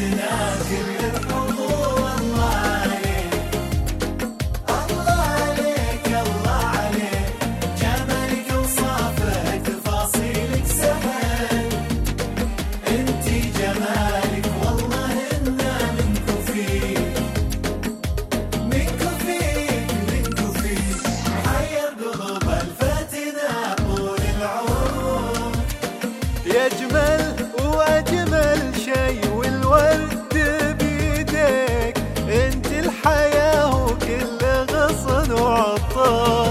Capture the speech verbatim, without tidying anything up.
الفتنا كل الحضور. الله عليك الله عليك الله عليك، جمالك وصافه تفاصيلك سحر. انتي جمالك والله إنا منكو فيك منكو فيك منكو فيك، حير قلوب الفتنا طول العمر. يجمل واجمل شي والورد بيديك، انت الحياة وكل غصن وعطار.